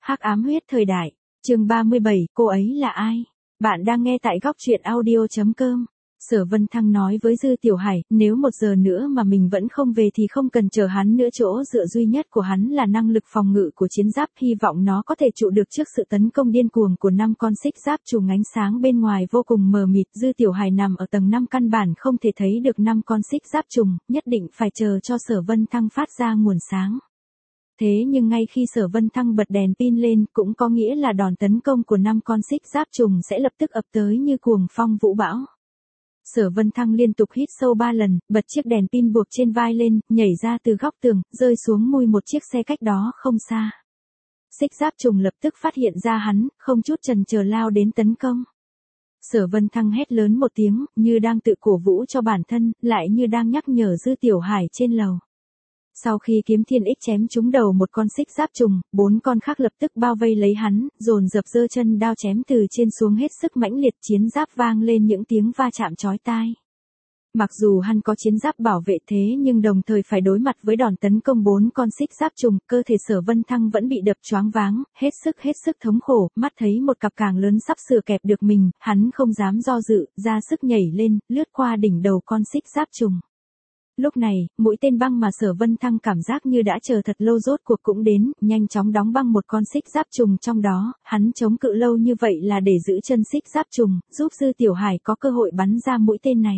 Hắc ám huyết thời đại, chương 37, cô ấy là ai? Bạn đang nghe tại góc truyện audio.com. Sở Vân Thăng nói với Dư Tiểu Hải, nếu 1 giờ nữa mà mình vẫn không về thì không cần chờ hắn nữa, chỗ dựa duy nhất của hắn là năng lực phòng ngự của chiến giáp, hy vọng nó có thể trụ được trước sự tấn công điên cuồng của 5 con xích giáp trùng. Ánh sáng bên ngoài vô cùng mờ mịt, Dư Tiểu Hải nằm ở tầng 5 căn bản không thể thấy được 5 con xích giáp trùng, nhất định phải chờ cho Sở Vân Thăng phát ra nguồn sáng. Thế nhưng ngay khi Sở Vân Thăng bật đèn pin lên, cũng có nghĩa là đòn tấn công của 5 con xích giáp trùng sẽ lập tức ập tới như cuồng phong vũ bão. Sở Vân Thăng liên tục hít sâu 3 lần, bật chiếc đèn pin buộc trên vai lên, nhảy ra từ góc tường, rơi xuống mui một chiếc xe cách đó không xa. Xích giáp trùng lập tức phát hiện ra hắn, không chút chần chờ lao đến tấn công. Sở Vân Thăng hét lớn một tiếng, như đang tự cổ vũ cho bản thân, lại như đang nhắc nhở Dư Tiểu Hải trên lầu. Sau khi kiếm thiên ích chém trúng đầu một con xích giáp trùng, 4 con khác lập tức bao vây lấy hắn, dồn dập giơ chân đao chém từ trên xuống hết sức mãnh liệt, chiến giáp vang lên những tiếng va chạm chói tai. Mặc dù hắn có chiến giáp bảo vệ thế nhưng đồng thời phải đối mặt với đòn tấn công 4 con xích giáp trùng, cơ thể Sở Vân Thăng vẫn bị đập choáng váng, hết sức thống khổ, mắt thấy một cặp càng lớn sắp sửa kẹp được mình, hắn không dám do dự, ra sức nhảy lên, lướt qua đỉnh đầu con xích giáp trùng. Lúc này, mũi tên băng mà Sở Vân Thăng cảm giác như đã chờ thật lâu rốt cuộc cũng đến, nhanh chóng đóng băng một con xích giáp trùng trong đó, hắn chống cự lâu như vậy là để giữ chân xích giáp trùng, giúp Dư Tiểu Hải có cơ hội bắn ra mũi tên này.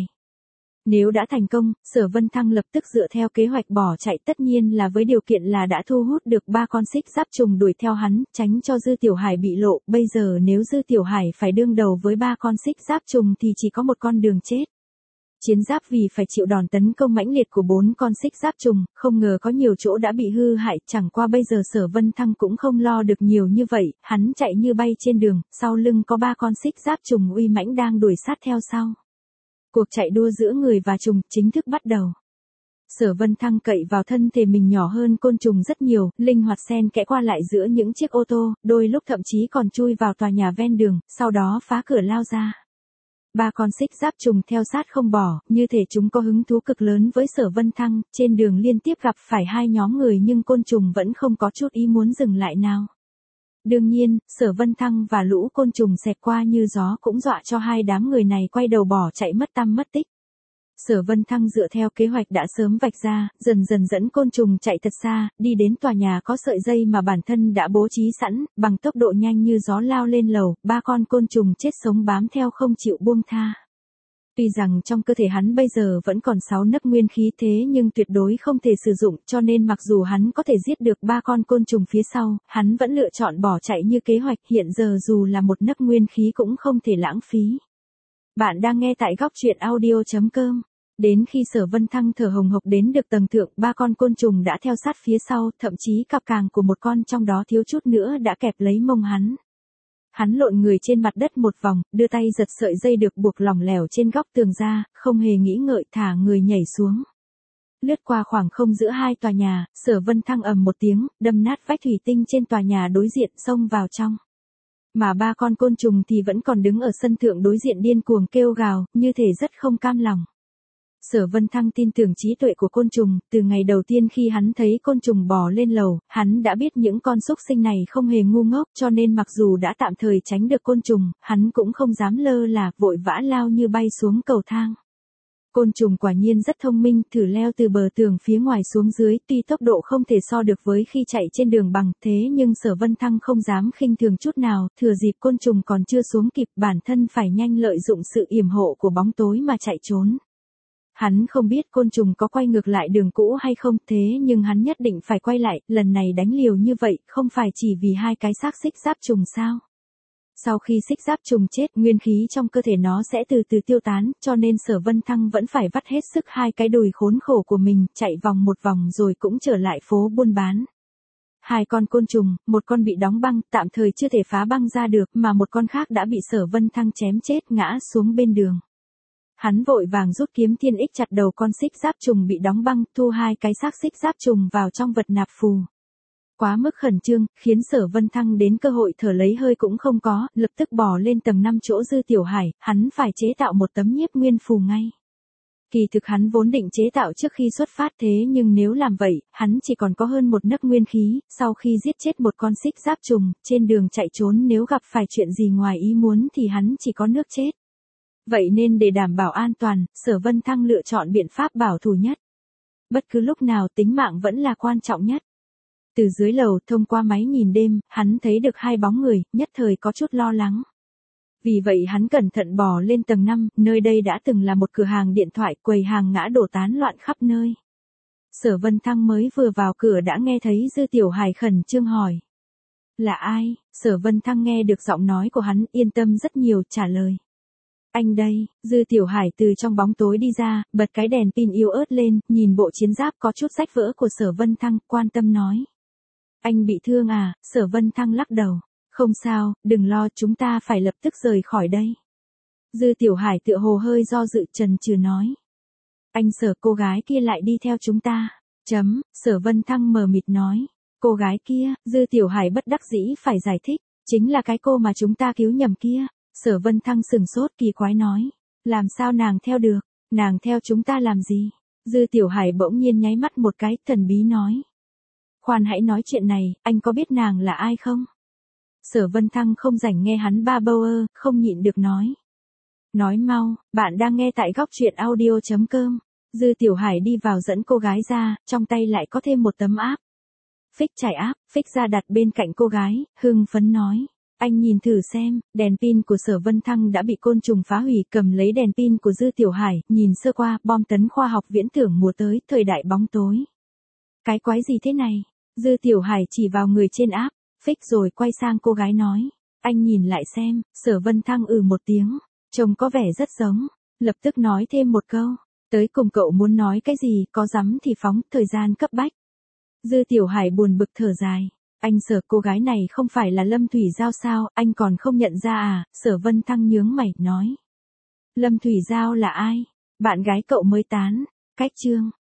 Nếu đã thành công, Sở Vân Thăng lập tức dựa theo kế hoạch bỏ chạy, tất nhiên là với điều kiện là đã thu hút được 3 con xích giáp trùng đuổi theo hắn, tránh cho Dư Tiểu Hải bị lộ. Bây giờ nếu Dư Tiểu Hải phải đương đầu với 3 con xích giáp trùng thì chỉ có một con đường chết. Chiến giáp vì phải chịu đòn tấn công mãnh liệt của 4 con xích giáp trùng, không ngờ có nhiều chỗ đã bị hư hại, chẳng qua bây giờ Sở Vân Thăng cũng không lo được nhiều như vậy, hắn chạy như bay trên đường, sau lưng có 3 con xích giáp trùng uy mãnh đang đuổi sát theo sau. Cuộc chạy đua giữa người và trùng chính thức bắt đầu. Sở Vân Thăng cậy vào thân thể mình nhỏ hơn côn trùng rất nhiều, linh hoạt xen kẽ qua lại giữa những chiếc ô tô, đôi lúc thậm chí còn chui vào tòa nhà ven đường, sau đó phá cửa lao ra. 3 con xích giáp trùng theo sát không bỏ, như thể chúng có hứng thú cực lớn với Sở Vân Thăng, trên đường liên tiếp gặp phải 2 nhóm người nhưng côn trùng vẫn không có chút ý muốn dừng lại nào. Đương nhiên, Sở Vân Thăng và lũ côn trùng xẹt qua như gió cũng dọa cho 2 đám người này quay đầu bỏ chạy mất tăm mất tích. Sở Vân Thăng dựa theo kế hoạch đã sớm vạch ra, dần dần dẫn côn trùng chạy thật xa, đi đến tòa nhà có sợi dây mà bản thân đã bố trí sẵn, bằng tốc độ nhanh như gió lao lên lầu, 3 con côn trùng chết sống bám theo không chịu buông tha. Tuy rằng trong cơ thể hắn bây giờ vẫn còn 6 nấc nguyên khí thế nhưng tuyệt đối không thể sử dụng, cho nên mặc dù hắn có thể giết được 3 con côn trùng phía sau, hắn vẫn lựa chọn bỏ chạy như kế hoạch, hiện giờ dù là 1 nấc nguyên khí cũng không thể lãng phí. Bạn đang nghe tại góc truyện audio.com. Đến khi Sở Vân Thăng thở hồng hộc đến được tầng thượng, 3 con côn trùng đã theo sát phía sau, thậm chí cặp càng của một con trong đó thiếu chút nữa đã kẹp lấy mông hắn. Hắn lộn người trên mặt đất một vòng, đưa tay giật sợi dây được buộc lỏng lẻo trên góc tường ra, không hề nghĩ ngợi thả người nhảy xuống. Lướt qua khoảng không giữa 2 tòa nhà, Sở Vân Thăng ầm một tiếng, đâm nát vách thủy tinh trên tòa nhà đối diện, xông vào trong. Mà 3 con côn trùng thì vẫn còn đứng ở sân thượng đối diện điên cuồng kêu gào, như thể rất không cam lòng. Sở Vân Thăng tin tưởng trí tuệ của côn trùng, từ ngày đầu tiên khi hắn thấy côn trùng bò lên lầu, hắn đã biết những con súc sinh này không hề ngu ngốc, cho nên mặc dù đã tạm thời tránh được côn trùng, hắn cũng không dám lơ là, vội vã lao như bay xuống cầu thang. Côn trùng quả nhiên rất thông minh, thử leo từ bờ tường phía ngoài xuống dưới, tuy tốc độ không thể so được với khi chạy trên đường bằng, thế nhưng Sở Vân Thăng không dám khinh thường chút nào, thừa dịp côn trùng còn chưa xuống kịp, bản thân phải nhanh lợi dụng sự yểm hộ của bóng tối mà chạy trốn. Hắn không biết côn trùng có quay ngược lại đường cũ hay không, thế nhưng hắn nhất định phải quay lại, lần này đánh liều như vậy, không phải chỉ vì 2 cái xác xích giáp trùng sao. Sau khi xích giáp trùng chết, nguyên khí trong cơ thể nó sẽ từ từ tiêu tán, cho nên Sở Vân Thăng vẫn phải vắt hết sức 2 cái đùi khốn khổ của mình, chạy vòng một vòng rồi cũng trở lại phố buôn bán. 2 con côn trùng, một con bị đóng băng, tạm thời chưa thể phá băng ra được, mà một con khác đã bị Sở Vân Thăng chém chết, ngã xuống bên đường. Hắn vội vàng rút kiếm thiên ích chặt đầu con xích giáp trùng bị đóng băng, thu 2 cái xác xích giáp trùng vào trong vật nạp phù. Quá mức khẩn trương, khiến Sở Vân Thăng đến cơ hội thở lấy hơi cũng không có, lập tức bò lên tầng 5 chỗ Dư Tiểu Hải, hắn phải chế tạo một tấm nhiếp nguyên phù ngay. Kỳ thực hắn vốn định chế tạo trước khi xuất phát thế nhưng nếu làm vậy, hắn chỉ còn có hơn một nấc nguyên khí, sau khi giết chết một con xích giáp trùng, trên đường chạy trốn nếu gặp phải chuyện gì ngoài ý muốn thì hắn chỉ có nước chết. Vậy nên để đảm bảo an toàn, Sở Vân Thăng lựa chọn biện pháp bảo thủ nhất. Bất cứ lúc nào tính mạng vẫn là quan trọng nhất. Từ dưới lầu thông qua máy nhìn đêm, hắn thấy được hai bóng người, nhất thời có chút lo lắng. Vì vậy hắn cẩn thận bò lên tầng 5, nơi đây đã từng là một cửa hàng điện thoại, quầy hàng ngã đổ tán loạn khắp nơi. Sở Vân Thăng mới vừa vào cửa đã nghe thấy Dư Tiểu Hải khẩn trương hỏi. Là ai? Sở Vân Thăng nghe được giọng nói của hắn, yên tâm rất nhiều, trả lời. Anh đây. Dư Tiểu Hải từ trong bóng tối đi ra, bật cái đèn pin yếu ớt lên, nhìn bộ chiến giáp có chút rách vỡ của Sở Vân Thăng, quan tâm nói. Anh bị thương à? Sở Vân Thăng lắc đầu. Không sao, đừng lo, chúng ta phải lập tức rời khỏi đây. Dư Tiểu Hải tựa hồ hơi do dự, chần chừ nói. Anh Sở, cô gái kia lại đi theo chúng ta. Sở Vân Thăng mờ mịt nói. Cô gái kia, Dư Tiểu Hải bất đắc dĩ phải giải thích. Chính là cái cô mà chúng ta cứu nhầm kia. Sở Vân Thăng sừng sốt kỳ quái nói. Làm sao nàng theo được? Nàng theo chúng ta làm gì? Dư Tiểu Hải bỗng nhiên nháy mắt một cái, thần bí nói. Khoan hãy nói chuyện này, anh có biết nàng là ai không? Sở Vân Thăng không rảnh nghe hắn ba bâu ơ, không nhịn được nói. Nói mau, bạn đang nghe tại góc truyện audio.com. Dư Tiểu Hải đi vào dẫn cô gái ra, trong tay lại có thêm một tấm áp. Phích trải áp, phích ra đặt bên cạnh cô gái, hưng phấn nói. Anh nhìn thử xem, đèn pin của Sở Vân Thăng đã bị côn trùng phá hủy, cầm lấy đèn pin của Dư Tiểu Hải, nhìn sơ qua, bom tấn khoa học viễn tưởng mùa tới, thời đại bóng tối. Cái quái gì thế này? Dư Tiểu Hải chỉ vào người trên áp, phích rồi quay sang cô gái nói. Anh nhìn lại xem. Sở Vân Thăng một tiếng, trông có vẻ rất giống, lập tức nói thêm một câu. Tới cùng cậu muốn nói cái gì, có dám thì phóng, thời gian cấp bách. Dư Tiểu Hải buồn bực thở dài. Anh Sở, cô gái này không phải là Lâm Thủy Giao sao, anh còn không nhận ra à? Sở Vân Thăng nhướng mày, nói. Lâm Thủy Giao là ai? Bạn gái cậu mới tán. Cách chương.